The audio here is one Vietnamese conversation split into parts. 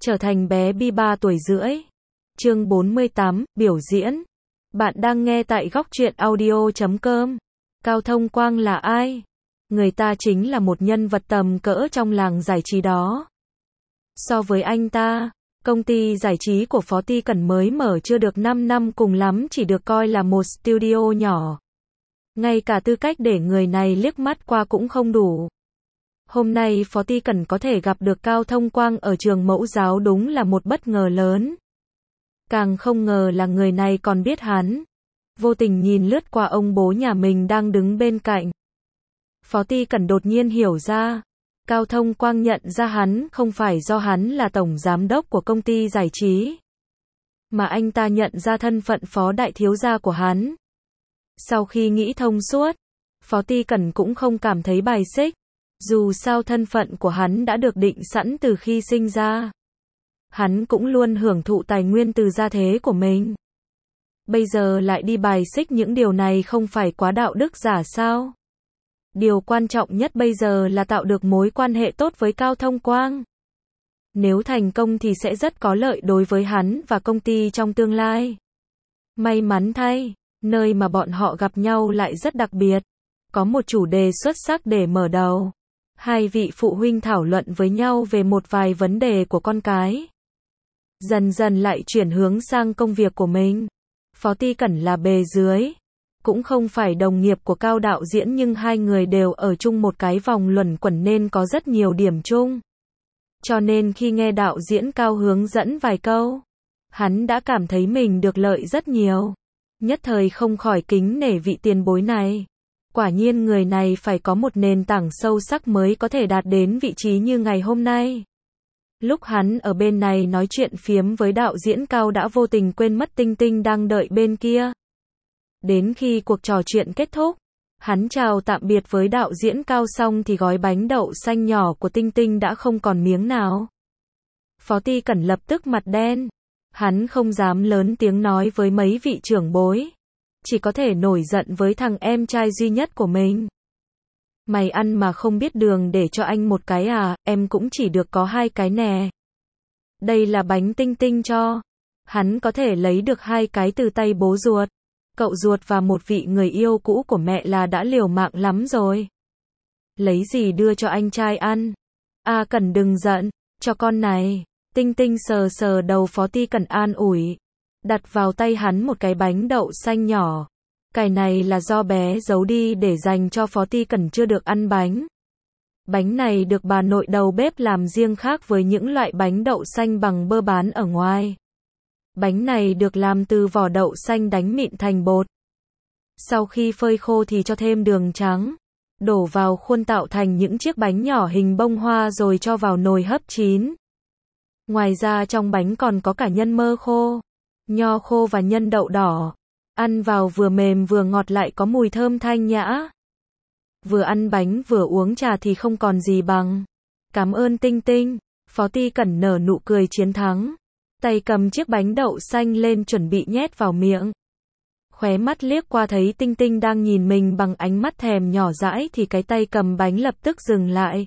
Trở thành bé Bi 3 tuổi rưỡi. Chương 48, biểu diễn. Bạn đang nghe tại góc truyện audio.com. Cao Thông Quang là ai? Người ta chính là một nhân vật tầm cỡ trong làng giải trí đó. So với anh ta, công ty giải trí của Phó Ty Cẩn mới mở chưa được 5 năm, cùng lắm chỉ được coi là một studio nhỏ. Ngay cả tư cách để người này liếc mắt qua cũng không đủ. Hôm nay Phó Ty Cẩn có thể gặp được Cao Thông Quang ở trường mẫu giáo đúng là một bất ngờ lớn. Càng không ngờ là người này còn biết hắn. Vô tình nhìn lướt qua ông bố nhà mình đang đứng bên cạnh. Phó Ty Cẩn đột nhiên hiểu ra. Cao Thông Quang nhận ra hắn không phải do hắn là tổng giám đốc của công ty giải trí, mà anh ta nhận ra thân phận phó đại thiếu gia của hắn. Sau khi nghĩ thông suốt, Phó Ty Cẩn cũng không cảm thấy bài xích. Dù sao thân phận của hắn đã được định sẵn từ khi sinh ra. Hắn cũng luôn hưởng thụ tài nguyên từ gia thế của mình. Bây giờ lại đi bài xích những điều này không phải quá đạo đức giả sao? Điều quan trọng nhất bây giờ là tạo được mối quan hệ tốt với Cao Thông Quang. Nếu thành công thì sẽ rất có lợi đối với hắn và công ty trong tương lai. May mắn thay, nơi mà bọn họ gặp nhau lại rất đặc biệt. Có một chủ đề xuất sắc để mở đầu. Hai vị phụ huynh thảo luận với nhau về một vài vấn đề của con cái. Dần dần lại chuyển hướng sang công việc của mình. Phó Ty Cẩn là bề dưới, cũng không phải đồng nghiệp của Cao đạo diễn, nhưng hai người đều ở chung một cái vòng luẩn quẩn nên có rất nhiều điểm chung. Cho nên khi nghe đạo diễn Cao hướng dẫn vài câu, hắn đã cảm thấy mình được lợi rất nhiều. Nhất thời không khỏi kính nể vị tiền bối này. Quả nhiên người này phải có một nền tảng sâu sắc mới có thể đạt đến vị trí như ngày hôm nay. Lúc hắn ở bên này nói chuyện phiếm với đạo diễn Cao đã vô tình quên mất Tinh Tinh đang đợi bên kia. Đến khi cuộc trò chuyện kết thúc, hắn chào tạm biệt với đạo diễn Cao xong thì gói bánh đậu xanh nhỏ của Tinh Tinh đã không còn miếng nào. Phó Ty Cẩn lập tức mặt đen. Hắn không dám lớn tiếng nói với mấy vị trưởng bối. Chỉ có thể nổi giận với thằng em trai duy nhất của mình. Mày ăn mà không biết đường, để cho anh một cái à? Em cũng chỉ được có 2 cái nè. Đây là bánh Tinh Tinh cho. Hắn có thể lấy được 2 cái từ tay bố ruột, cậu ruột và một vị người yêu cũ của mẹ là đã liều mạng lắm rồi. Lấy gì đưa cho anh trai ăn? À Cẩn đừng giận, cho con này. Tinh Tinh sờ sờ đầu Phó Ty Cẩn an ủi. Đặt vào tay hắn một cái bánh đậu xanh nhỏ. Cái này là do bé giấu đi để dành cho Phó Ty Cẩn chưa được ăn bánh. Bánh này được bà nội đầu bếp làm riêng khác với những loại bánh đậu xanh bằng bơ bán ở ngoài. Bánh này được làm từ vỏ đậu xanh đánh mịn thành bột. Sau khi phơi khô thì cho thêm đường trắng, đổ vào khuôn tạo thành những chiếc bánh nhỏ hình bông hoa rồi cho vào nồi hấp chín. Ngoài ra trong bánh còn có cả nhân mơ khô, nho khô và nhân đậu đỏ. Ăn vào vừa mềm vừa ngọt lại có mùi thơm thanh nhã. Vừa ăn bánh vừa uống trà thì không còn gì bằng. Cảm ơn Tinh Tinh. Phó Ty Cẩn nở nụ cười chiến thắng. Tay cầm chiếc bánh đậu xanh lên chuẩn bị nhét vào miệng. Khóe mắt liếc qua thấy Tinh Tinh đang nhìn mình bằng ánh mắt thèm nhỏ dãi thì cái tay cầm bánh lập tức dừng lại.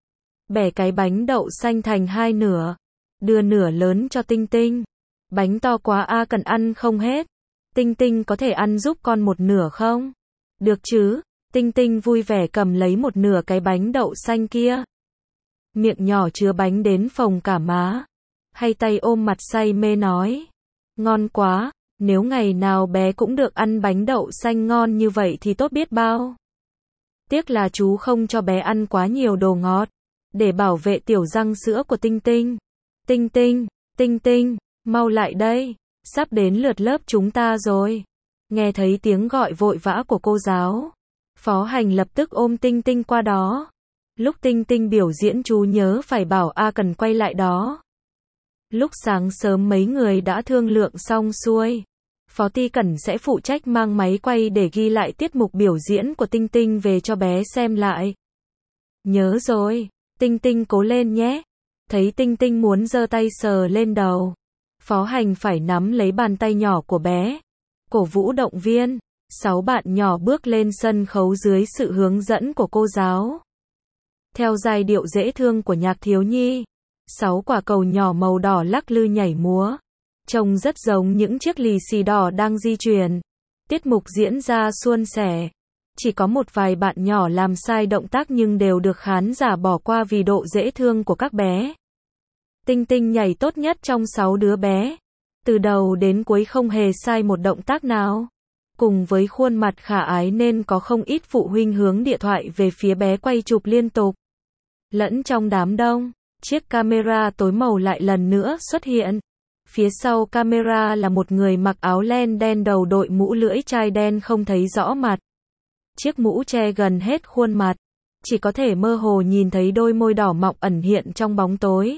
Bẻ cái bánh đậu xanh thành 2 nửa. Đưa nửa lớn cho Tinh Tinh. Bánh to quá a, cần ăn không hết. Tinh Tinh có thể ăn giúp con một nửa không? Được chứ? Tinh Tinh vui vẻ cầm lấy một nửa cái bánh đậu xanh kia. Miệng nhỏ chứa bánh đến phồng cả má. Hay tay ôm mặt say mê nói. Ngon quá, nếu ngày nào bé cũng được ăn bánh đậu xanh ngon như vậy thì tốt biết bao. Tiếc là chú không cho bé ăn quá nhiều đồ ngọt, để bảo vệ tiểu răng sữa của Tinh Tinh. Tinh Tinh, Tinh Tinh, mau lại đây. Sắp đến lượt lớp chúng ta rồi. Nghe thấy tiếng gọi vội vã của cô giáo, Phó Hành lập tức ôm Tinh Tinh qua đó. Lúc Tinh Tinh biểu diễn chú nhớ phải bảo A Cần quay lại đó. Lúc sáng sớm mấy người đã thương lượng xong xuôi. Phó Ty Cẩn sẽ phụ trách mang máy quay để ghi lại tiết mục biểu diễn của Tinh Tinh về cho bé xem lại. Nhớ rồi, Tinh Tinh cố lên nhé. Thấy Tinh Tinh muốn giơ tay sờ lên đầu, Phó Hành phải nắm lấy bàn tay nhỏ của bé, cổ vũ động viên. 6 bạn nhỏ bước lên sân khấu dưới sự hướng dẫn của cô giáo. Theo giai điệu dễ thương của nhạc thiếu nhi, 6 quả cầu nhỏ màu đỏ lắc lư nhảy múa. Trông rất giống những chiếc lì xì đỏ đang di chuyển. Tiết mục diễn ra suôn sẻ. Chỉ có một vài bạn nhỏ làm sai động tác nhưng đều được khán giả bỏ qua vì độ dễ thương của các bé. Tinh Tinh nhảy tốt nhất trong 6 đứa bé. Từ đầu đến cuối không hề sai một động tác nào. Cùng với khuôn mặt khả ái nên có không ít phụ huynh hướng điện thoại về phía bé quay chụp liên tục. Lẫn trong đám đông, chiếc camera tối màu lại lần nữa xuất hiện. Phía sau camera là một người mặc áo len đen đầu đội mũ lưỡi chai đen không thấy rõ mặt. Chiếc mũ che gần hết khuôn mặt, chỉ có thể mơ hồ nhìn thấy đôi môi đỏ mọng ẩn hiện trong bóng tối.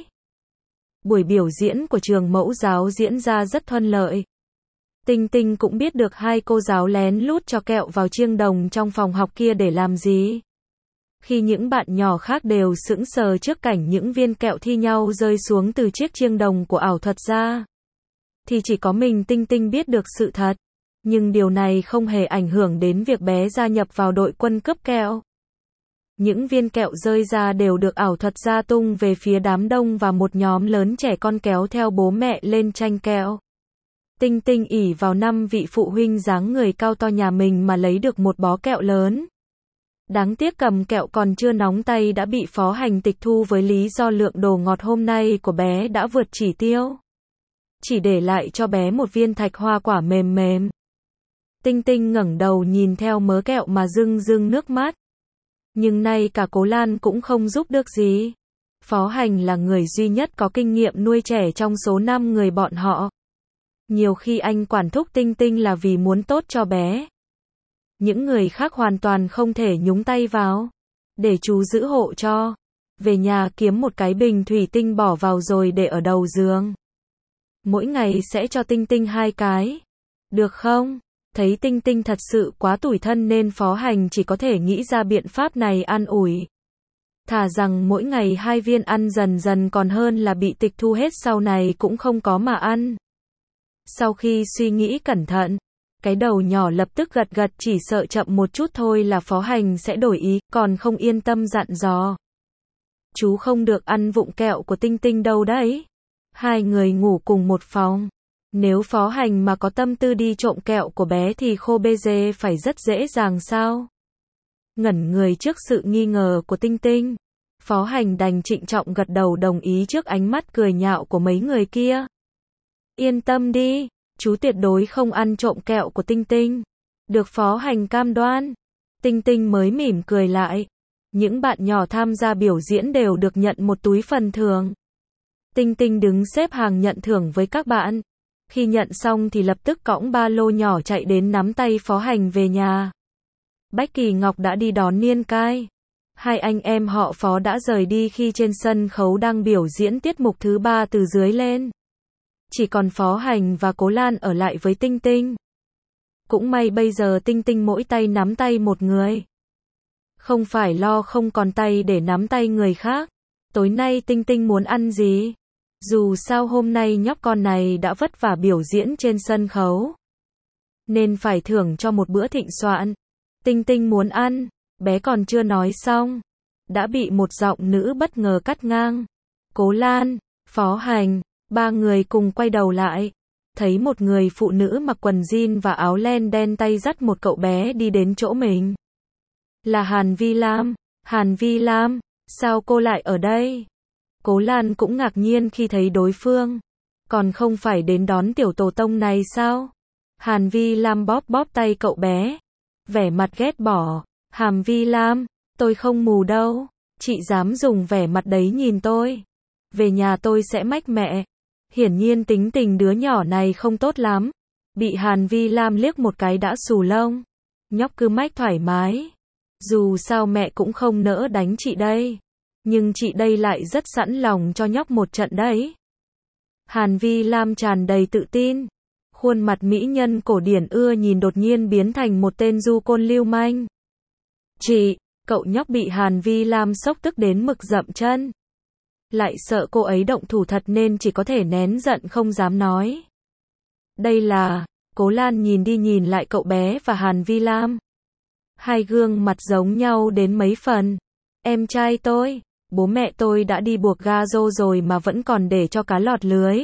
Buổi biểu diễn của trường mẫu giáo diễn ra rất thuận lợi. Tinh Tinh cũng biết được hai cô giáo lén lút cho kẹo vào chiêng đồng trong phòng học kia để làm gì. Khi những bạn nhỏ khác đều sững sờ trước cảnh những viên kẹo thi nhau rơi xuống từ chiếc chiêng đồng của ảo thuật ra, thì chỉ có mình Tinh Tinh biết được sự thật. Nhưng điều này không hề ảnh hưởng đến việc bé gia nhập vào đội quân cướp kẹo. Những viên kẹo rơi ra đều được ảo thuật ra tung về phía đám đông và một nhóm lớn trẻ con kéo theo bố mẹ lên tranh kẹo. Tinh Tinh ỷ vào 5 vị phụ huynh dáng người cao to nhà mình mà lấy được một bó kẹo lớn. Đáng tiếc cầm kẹo còn chưa nóng tay đã bị phó hành tịch thu với lý do lượng đồ ngọt hôm nay của bé đã vượt chỉ tiêu. Chỉ để lại cho bé một viên thạch hoa quả mềm mềm. Tinh Tinh ngẩng đầu nhìn theo mớ kẹo mà rưng rưng nước mắt. Nhưng nay cả Cố Lan cũng không giúp được gì. Phó hành là người duy nhất có kinh nghiệm nuôi trẻ trong số 5 người bọn họ. Nhiều khi anh quản thúc Tinh Tinh là vì muốn tốt cho bé. Những người khác hoàn toàn không thể nhúng tay vào. Để chú giữ hộ cho. Về nhà kiếm một cái bình thủy tinh bỏ vào rồi để ở đầu giường. Mỗi ngày sẽ cho Tinh Tinh 2 cái. Được không? Thấy Tinh Tinh thật sự quá tủi thân nên phó hành chỉ có thể nghĩ ra biện pháp này an ủi. Thà rằng mỗi ngày 2 viên ăn dần dần còn hơn là bị tịch thu hết sau này cũng không có mà ăn. Sau khi suy nghĩ cẩn thận, cái đầu nhỏ lập tức gật gật, chỉ sợ chậm một chút thôi là phó hành sẽ đổi ý, còn không yên tâm dặn dò. Chú không được ăn vụng kẹo của Tinh Tinh đâu đấy. 2 người ngủ cùng một phòng. Nếu phó hành mà có tâm tư đi trộm kẹo của bé thì khô bê dê phải rất dễ dàng sao? Ngẩn người trước sự nghi ngờ của Tinh Tinh, phó hành đành trịnh trọng gật đầu đồng ý trước ánh mắt cười nhạo của mấy người kia. Yên tâm đi, chú tuyệt đối không ăn trộm kẹo của Tinh Tinh. Được phó hành cam đoan. Tinh Tinh mới mỉm cười lại. Những bạn nhỏ tham gia biểu diễn đều được nhận một túi phần thưởng. Tinh Tinh đứng xếp hàng nhận thưởng với các bạn. Khi nhận xong thì lập tức cõng ba lô nhỏ chạy đến nắm tay phó hành về nhà. Bách Kỳ Ngọc đã đi đón Niên Cai. 2 anh em họ Phó đã rời đi khi trên sân khấu đang biểu diễn tiết mục thứ 3 từ dưới lên. Chỉ còn phó hành và Cố Lan ở lại với Tinh Tinh. Cũng may bây giờ Tinh Tinh mỗi tay nắm tay một người. Không phải lo không còn tay để nắm tay người khác. Tối nay Tinh Tinh muốn ăn gì? Dù sao hôm nay nhóc con này đã vất vả biểu diễn trên sân khấu, nên phải thưởng cho một bữa thịnh soạn. Tinh Tinh muốn ăn, bé còn chưa nói xong, đã bị một giọng nữ bất ngờ cắt ngang. Cố Lan, phó hành, 3 người cùng quay đầu lại. Thấy một người phụ nữ mặc quần jean và áo len đen tay dắt một cậu bé đi đến chỗ mình. Là Hàn Vi Lam. Hàn Vi Lam, sao cô lại ở đây? Cố Lan cũng ngạc nhiên khi thấy đối phương. Còn không phải đến đón tiểu tổ tông này sao? Hàn Vi Lam bóp bóp tay cậu bé. Vẻ mặt ghét bỏ. Hàn Vi Lam, tôi không mù đâu. Chị dám dùng vẻ mặt đấy nhìn tôi. Về nhà tôi sẽ mách mẹ. Hiển nhiên tính tình đứa nhỏ này không tốt lắm. Bị Hàn Vi Lam liếc một cái đã xù lông. Nhóc cứ mách thoải mái. Dù sao mẹ cũng không nỡ đánh chị đây. Nhưng chị đây lại rất sẵn lòng cho nhóc một trận đấy. Hàn Vi Lam tràn đầy tự tin. Khuôn mặt mỹ nhân cổ điển ưa nhìn đột nhiên biến thành một tên du côn lưu manh. Chị, cậu nhóc bị Hàn Vi Lam sốc tức đến mực dậm chân. Lại sợ cô ấy động thủ thật nên chỉ có thể nén giận không dám nói. Đây là, Cố Lan nhìn đi nhìn lại cậu bé và Hàn Vi Lam. 2 gương mặt giống nhau đến mấy phần. Em trai tôi, Bố mẹ tôi đã đi buộc ga rô rồi mà vẫn còn để cho cá lọt lưới.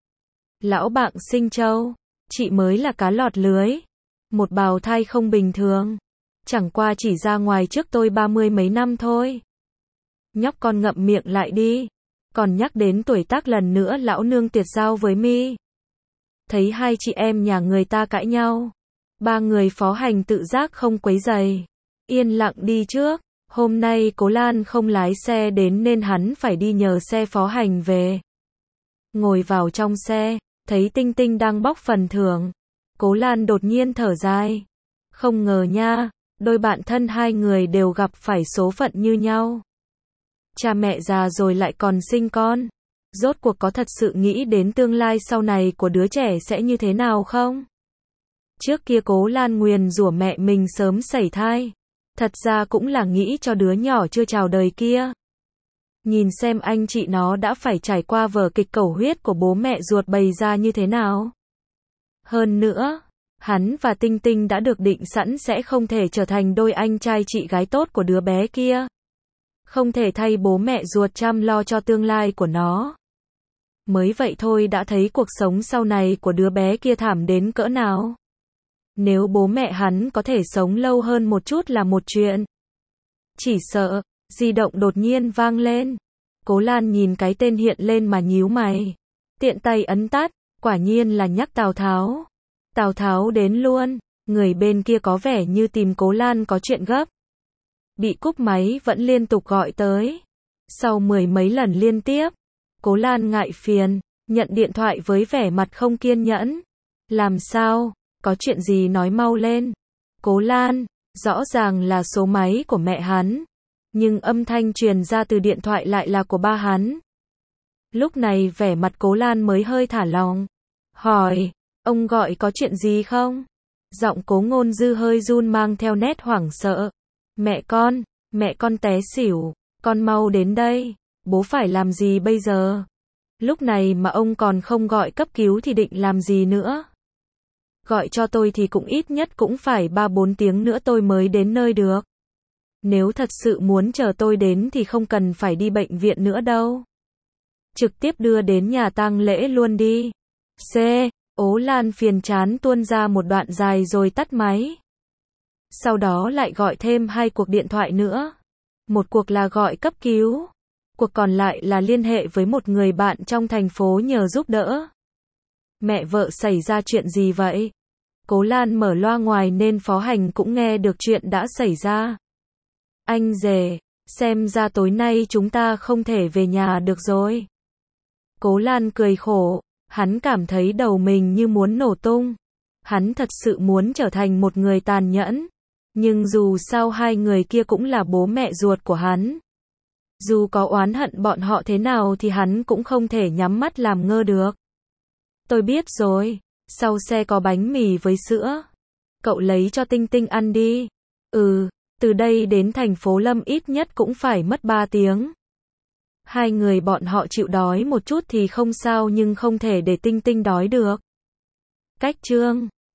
Lão bạn sinh trâu, chị mới là cá lọt lưới. Một bào thai không bình thường. Chẳng qua chỉ ra ngoài trước tôi 30 mấy năm thôi. Nhóc con ngậm miệng lại đi. Còn nhắc đến tuổi tác lần nữa lão nương tiệt giao với mi. Thấy hai chị em nhà người ta cãi nhau. Ba người phó hành tự giác không quấy rầy. Yên lặng đi trước. Hôm nay Cố Lan không lái xe đến nên hắn phải đi nhờ xe phó hành về. Ngồi vào trong xe, thấy Tinh Tinh đang bóc phần thưởng. Cố Lan đột nhiên thở dài. Không ngờ nha, đôi bạn thân hai người đều gặp phải số phận như nhau. Cha mẹ già rồi lại còn sinh con. Rốt cuộc có thật sự nghĩ đến tương lai sau này của đứa trẻ sẽ như thế nào không? Trước kia Cố Lan nguyền rủa mẹ mình sớm sẩy thai. Thật ra cũng là nghĩ cho đứa nhỏ chưa chào đời kia. Nhìn xem anh chị nó đã phải trải qua vở kịch cầu huyết của bố mẹ ruột bày ra như thế nào. Hơn nữa, hắn và Tinh Tinh đã được định sẵn sẽ không thể trở thành đôi anh trai chị gái tốt của đứa bé kia. Không thể thay bố mẹ ruột chăm lo cho tương lai của nó. Mới vậy thôi đã thấy cuộc sống sau này của đứa bé kia thảm đến cỡ nào. Nếu bố mẹ hắn có thể sống lâu hơn một chút là một chuyện. Chỉ sợ, di động đột nhiên vang lên. Cố Lan nhìn cái tên hiện lên mà nhíu mày. Tiện tay ấn tắt, quả nhiên là nhắc Tào Tháo. Tào Tháo đến luôn, người bên kia có vẻ như tìm Cố Lan có chuyện gấp. Bị cúp máy vẫn liên tục gọi tới. Sau 10 mấy lần liên tiếp, Cố Lan ngại phiền, nhận điện thoại với vẻ mặt không kiên nhẫn. Làm sao? Có chuyện gì nói mau lên. Cố Lan, rõ ràng là số máy của mẹ hắn. Nhưng âm thanh truyền ra từ điện thoại lại là của ba hắn. Lúc này vẻ mặt Cố Lan mới hơi thả lỏng. Hỏi, ông gọi có chuyện gì không? Giọng Cố Ngôn Dư hơi run mang theo nét hoảng sợ. Mẹ con té xỉu, con mau đến đây. Bố phải làm gì bây giờ? Lúc này mà ông còn không gọi cấp cứu thì định làm gì nữa? Gọi cho tôi thì cũng ít nhất cũng phải 3-4 tiếng nữa tôi mới đến nơi được. Nếu thật sự muốn chờ tôi đến thì không cần phải đi bệnh viện nữa đâu. Trực tiếp đưa đến nhà tang lễ luôn đi. Ố Lan phiền chán tuôn ra một đoạn dài rồi tắt máy. Sau đó lại gọi thêm 2 cuộc điện thoại nữa. Một cuộc là gọi cấp cứu. Cuộc còn lại là liên hệ với một người bạn trong thành phố nhờ giúp đỡ. Mẹ vợ xảy ra chuyện gì vậy? Cố Lan mở loa ngoài nên phó hành cũng nghe được chuyện đã xảy ra. Anh rể, xem ra tối nay chúng ta không thể về nhà được rồi. Cố Lan cười khổ, hắn cảm thấy đầu mình như muốn nổ tung. Hắn thật sự muốn trở thành một người tàn nhẫn. Nhưng dù sao hai người kia cũng là bố mẹ ruột của hắn. Dù có oán hận bọn họ thế nào thì hắn cũng không thể nhắm mắt làm ngơ được. Tôi biết rồi, sau xe có bánh mì với sữa. Cậu lấy cho Tinh Tinh ăn đi. Từ đây đến thành phố Lâm ít nhất cũng phải mất 3 tiếng. Hai người bọn họ chịu đói một chút thì không sao nhưng không thể để Tinh Tinh đói được. Cách chương